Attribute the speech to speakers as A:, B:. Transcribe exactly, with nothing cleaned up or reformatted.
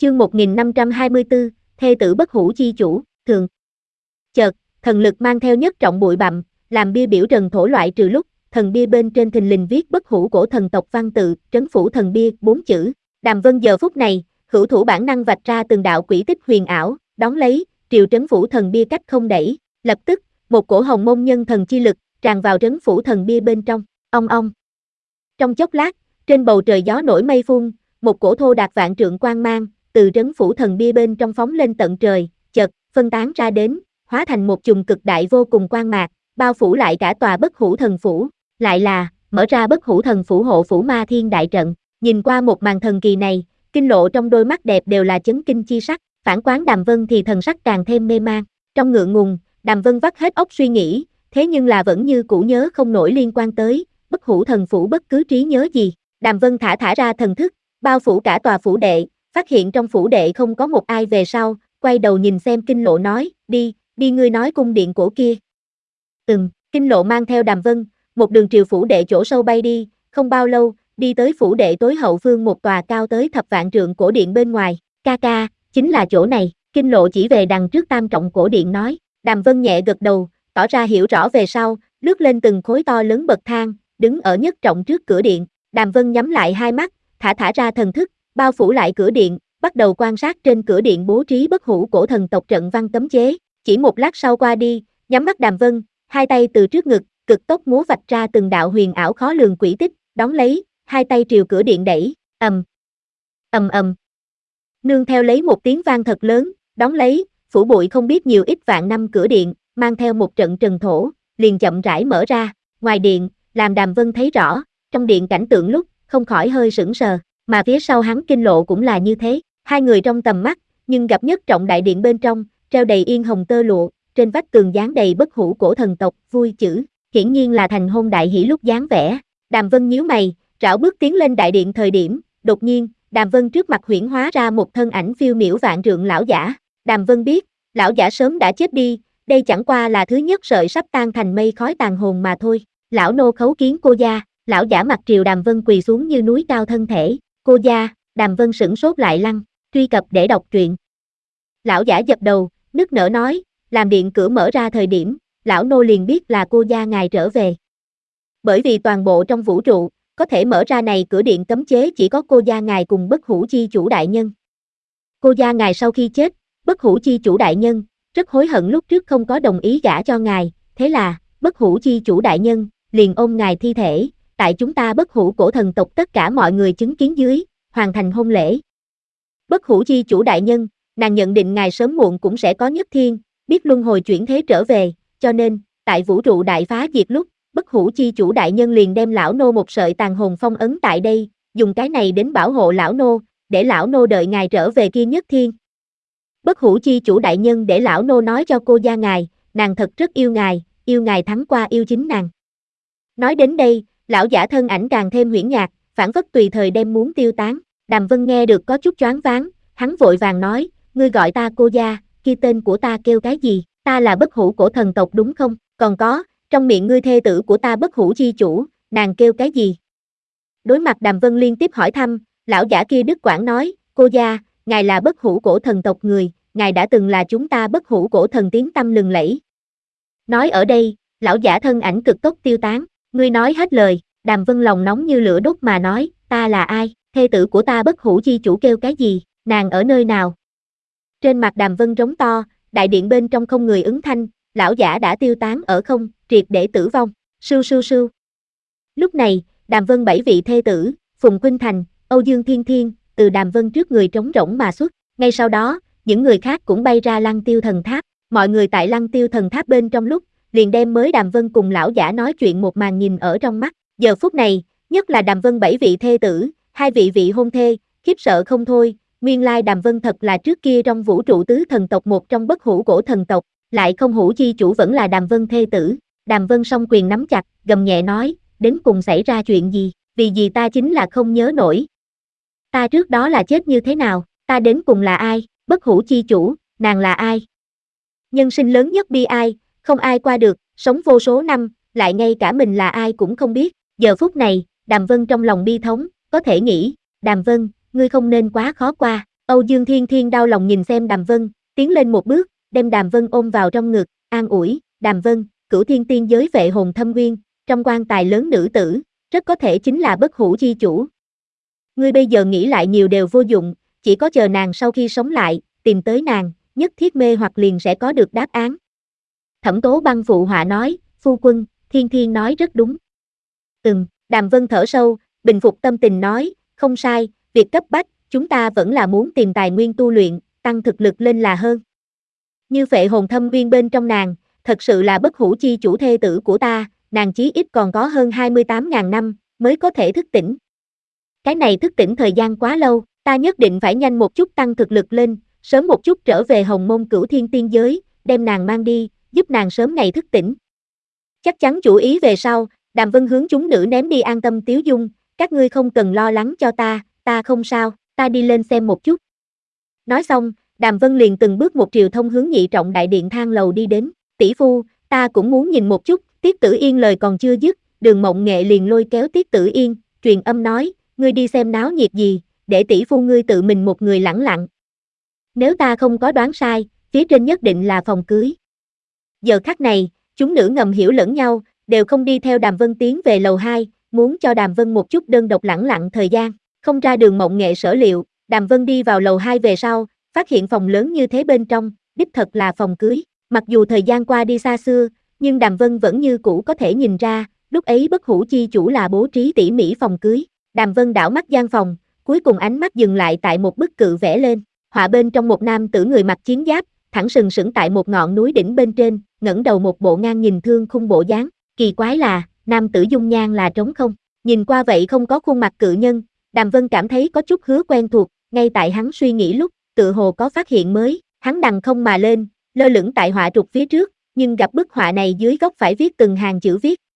A: Chương một nghìn năm trăm hai mươi tư, thê tử bất hủ chi chủ, thường. Chợt, thần lực mang theo nhất trọng bụi bặm, làm bia biểu trần thổ loại trừ lúc, thần bia bên trên thình lình viết bất hủ cổ thần tộc văn tự, trấn phủ thần bia, bốn chữ. Đàm Vân giờ phút này, hữu thủ bản năng vạch ra từng đạo quỷ tích huyền ảo, đón lấy, triều trấn phủ thần bia cách không đẩy, lập tức, một cổ hồng môn nhân thần chi lực, tràn vào trấn phủ thần bia bên trong, ong ong. Trong chốc lát, trên bầu trời gió nổi mây phun, một cổ thô đạt vạn trượng quang mang, từ trấn phủ thần bia bên trong phóng lên tận trời, chợt, phân tán ra đến, hóa thành một chùm cực đại vô cùng quang mạc, bao phủ lại cả tòa bất hủ thần phủ, lại là, mở ra bất hủ thần phủ hộ phủ ma thiên đại trận, nhìn qua một màn thần kỳ này, Kinh Lộ trong đôi mắt đẹp đều là chấn kinh chi sắc, phản quán Đàm Vân thì thần sắc càng thêm mê man, trong ngượng ngùng, Đàm Vân vắt hết óc suy nghĩ, thế nhưng là vẫn như cũ nhớ không nổi liên quan tới, bất hủ thần phủ bất cứ trí nhớ gì, Đàm Vân thả thả ra thần thức, bao phủ cả tòa phủ đệ, phát hiện trong phủ đệ không có một ai về sau, quay đầu nhìn xem Kinh Lộ nói, đi, đi ngươi nói cung điện cổ kia. Ừm, Kinh Lộ mang theo Đàm Vân, một đường triều phủ đệ chỗ sâu bay đi, không bao lâu, đi tới phủ đệ tối hậu phương một tòa cao tới thập vạn trượng cổ điện bên ngoài, ca ca, chính là chỗ này, Kinh Lộ chỉ về đằng trước tam trọng cổ điện nói, Đàm Vân nhẹ gật đầu, tỏ ra hiểu rõ về sau, lướt lên từng khối to lớn bậc thang, đứng ở nhất trọng trước cửa điện, Đàm Vân nhắm lại hai mắt, thả thả ra thần thức, bao phủ lại cửa điện, bắt đầu quan sát trên cửa điện bố trí bất hủ cổ thần tộc trận văn cấm chế, chỉ một lát sau qua đi, nhắm mắt Đàm Vân, hai tay từ trước ngực, cực tốc múa vạch ra từng đạo huyền ảo khó lường quỷ tích, đón lấy, hai tay triều cửa điện đẩy, ầm, ầm ầm. Nương theo lấy một tiếng vang thật lớn, đón lấy, phủ bụi không biết nhiều ít vạn năm cửa điện, mang theo một trận trần thổ, liền chậm rãi mở ra, ngoài điện, làm Đàm Vân thấy rõ, trong điện cảnh tượng lúc, không khỏi hơi sững sờ, mà phía sau hắn Kinh Lộ cũng là như thế, hai người trong tầm mắt, nhưng gặp nhất trọng đại điện bên trong, treo đầy yên hồng tơ lụa, trên vách tường dán đầy bất hủ cổ thần tộc, vui chữ, hiển nhiên là thành hôn đại hỷ lúc dán vẽ. Đàm Vân nhíu mày, rảo bước tiến lên đại điện thời điểm, đột nhiên, Đàm Vân trước mặt huyễn hóa ra một thân ảnh phiêu miểu vạn trượng lão giả. Đàm Vân biết, lão giả sớm đã chết đi, đây chẳng qua là thứ nhất sợi sắp tan thành mây khói tàn hồn mà thôi. Lão nô khấu kiến cô gia, lão giả mặt triều Đàm Vân quỳ xuống như núi cao thân thể. Cô gia, Đàm Vân sửng sốt lại lăng, truy cập để đọc truyện. Lão giả dập đầu, nức nở nói, làm điện cửa mở ra thời điểm, lão nô liền biết là cô gia ngài trở về. Bởi vì toàn bộ trong vũ trụ, có thể mở ra này cửa điện cấm chế chỉ có cô gia ngài cùng bất hủ chi chủ đại nhân. Cô gia ngài sau khi chết, bất hủ chi chủ đại nhân, rất hối hận lúc trước không có đồng ý gả cho ngài, thế là, bất hủ chi chủ đại nhân, liền ôm ngài thi thể, tại chúng ta bất hủ cổ thần tộc tất cả mọi người chứng kiến dưới, hoàn thành hôn lễ. Bất hủ chi chủ đại nhân, nàng nhận định ngài sớm muộn cũng sẽ có nhất thiên, biết luân hồi chuyển thế trở về, cho nên, tại vũ trụ đại phá diệt lúc, bất hủ chi chủ đại nhân liền đem lão nô một sợi tàn hồn phong ấn tại đây, dùng cái này đến bảo hộ lão nô, để lão nô đợi ngài trở về kia nhất thiên. Bất hủ chi chủ đại nhân để lão nô nói cho cô gia ngài, nàng thật rất yêu ngài, yêu ngài thắng qua yêu chính nàng. Nói đến đây, lão giả thân ảnh càng thêm huyễn nhạt, phảng phất tùy thời đem muốn tiêu tán. Đàm Vân nghe được có chút choáng váng, hắn vội vàng nói, ngươi gọi ta cô gia, kia tên của ta kêu cái gì, ta là bất hủ cổ thần tộc đúng không, còn có, trong miệng ngươi thê tử của ta bất hủ chi chủ, nàng kêu cái gì? Đối mặt Đàm Vân liên tiếp hỏi thăm, lão giả kia đứt quãng nói, cô gia, ngài là bất hủ cổ thần tộc người, ngài đã từng là chúng ta bất hủ cổ thần tiếng tăm lừng lẫy. Nói ở đây, lão giả thân ảnh cực tốc tiêu tán, ngươi nói hết lời, Đàm Vân lòng nóng như lửa đốt mà nói, ta là ai, thê tử của ta bất hủ chi chủ kêu cái gì, nàng ở nơi nào? Trên mặt Đàm Vân rống to, đại điện bên trong không người ứng thanh, lão giả đã tiêu tán ở không, triệt để tử vong, sưu sưu sưu. Lúc này, Đàm Vân bảy vị thê tử, Phùng Khuynh Thành, Âu Dương Thiên Thiên, từ Đàm Vân trước người trống rỗng mà xuất, ngay sau đó, những người khác cũng bay ra Lăng Tiêu Thần Tháp, mọi người tại Lăng Tiêu Thần Tháp bên trong lúc, liền đem mới Đàm Vân cùng lão giả nói chuyện một màn nhìn ở trong mắt, giờ phút này, nhất là Đàm Vân bảy vị thê tử, hai vị vị hôn thê, khiếp sợ không thôi, nguyên lai Đàm Vân thật là trước kia trong vũ trụ tứ thần tộc một trong bất hủ cổ thần tộc, lại không hủ chi chủ vẫn là Đàm Vân thê tử. Đàm Vân song quyền nắm chặt, gầm nhẹ nói, đến cùng xảy ra chuyện gì, vì gì ta chính là không nhớ nổi. Ta trước đó là chết như thế nào, ta đến cùng là ai, bất hủ chi chủ, nàng là ai? Nhân sinh lớn nhất bi ai, không ai qua được, sống vô số năm, lại ngay cả mình là ai cũng không biết, giờ phút này, Đàm Vân trong lòng bi thống, có thể nghĩ, Đàm Vân, ngươi không nên quá khó qua, Âu Dương Thiên Thiên đau lòng nhìn xem Đàm Vân, tiến lên một bước, đem Đàm Vân ôm vào trong ngực, an ủi, Đàm Vân, Cửu Thiên tiên giới vệ hồn thâm nguyên, trong quan tài lớn nữ tử, rất có thể chính là bất hủ chi chủ. Ngươi bây giờ nghĩ lại nhiều đều vô dụng, chỉ có chờ nàng sau khi sống lại, tìm tới nàng, nhất thiết mê hoặc liền sẽ có được đáp án. Thẩm Tố Băng phụ họa nói, phu quân, Thiên Thiên nói rất đúng. Ừm, Đàm Vân thở sâu, bình phục tâm tình nói, không sai, việc cấp bách, chúng ta vẫn là muốn tìm tài nguyên tu luyện, tăng thực lực lên là hơn. Như phệ hồn thâm viên bên trong nàng, thật sự là bất hủ chi chủ thê tử của ta, nàng chí ít còn có hơn hai mươi tám ngàn năm, mới có thể thức tỉnh. Cái này thức tỉnh thời gian quá lâu, ta nhất định phải nhanh một chút tăng thực lực lên, sớm một chút trở về Hồng Môn Cửu Thiên tiên giới, đem nàng mang đi, giúp nàng sớm ngày thức tỉnh. Chắc chắn chủ ý về sau, Đàm Vân hướng chúng nữ ném đi an tâm tiếu dung, các ngươi không cần lo lắng cho ta, ta không sao, ta đi lên xem một chút. Nói xong, Đàm Vân liền từng bước một triều thông hướng nhị trọng đại điện thang lầu đi đến, tỷ phu, ta cũng muốn nhìn một chút, Tiết Tử Yên lời còn chưa dứt, Đường Mộng Nghệ liền lôi kéo Tiết Tử Yên, truyền âm nói, ngươi đi xem náo nhiệt gì, để tỷ phu ngươi tự mình một người lẳng lặng. Nếu ta không có đoán sai, phía trên nhất định là phòng cưới. Giờ khắc này, chúng nữ ngầm hiểu lẫn nhau, đều không đi theo Đàm Vân tiến về lầu hai, muốn cho Đàm Vân một chút đơn độc lẳng lặng thời gian, không ra Đường Mộng Nghệ sở liệu, Đàm Vân đi vào lầu hai về sau, phát hiện phòng lớn như thế bên trong, đích thật là phòng cưới, mặc dù thời gian qua đi xa xưa, nhưng Đàm Vân vẫn như cũ có thể nhìn ra, lúc ấy bất hủ chi chủ là bố trí tỉ mỉ phòng cưới. Đàm Vân đảo mắt gian phòng, cuối cùng ánh mắt dừng lại tại một bức cự vẽ lên, họa bên trong một nam tử người mặc chiến giáp, thẳng sừng sững tại một ngọn núi đỉnh bên trên, ngẩng đầu một bộ ngang nhìn thương khung bộ dáng, kỳ quái là, nam tử dung nhan là trống không, nhìn qua vậy không có khuôn mặt cự nhân, Đàm Vân cảm thấy có chút hứa quen thuộc, ngay tại hắn suy nghĩ lúc, tự hồ có phát hiện mới, hắn đằng không mà lên, lơ lửng tại họa trục phía trước, nhưng gặp bức họa này dưới góc phải viết từng hàng chữ viết,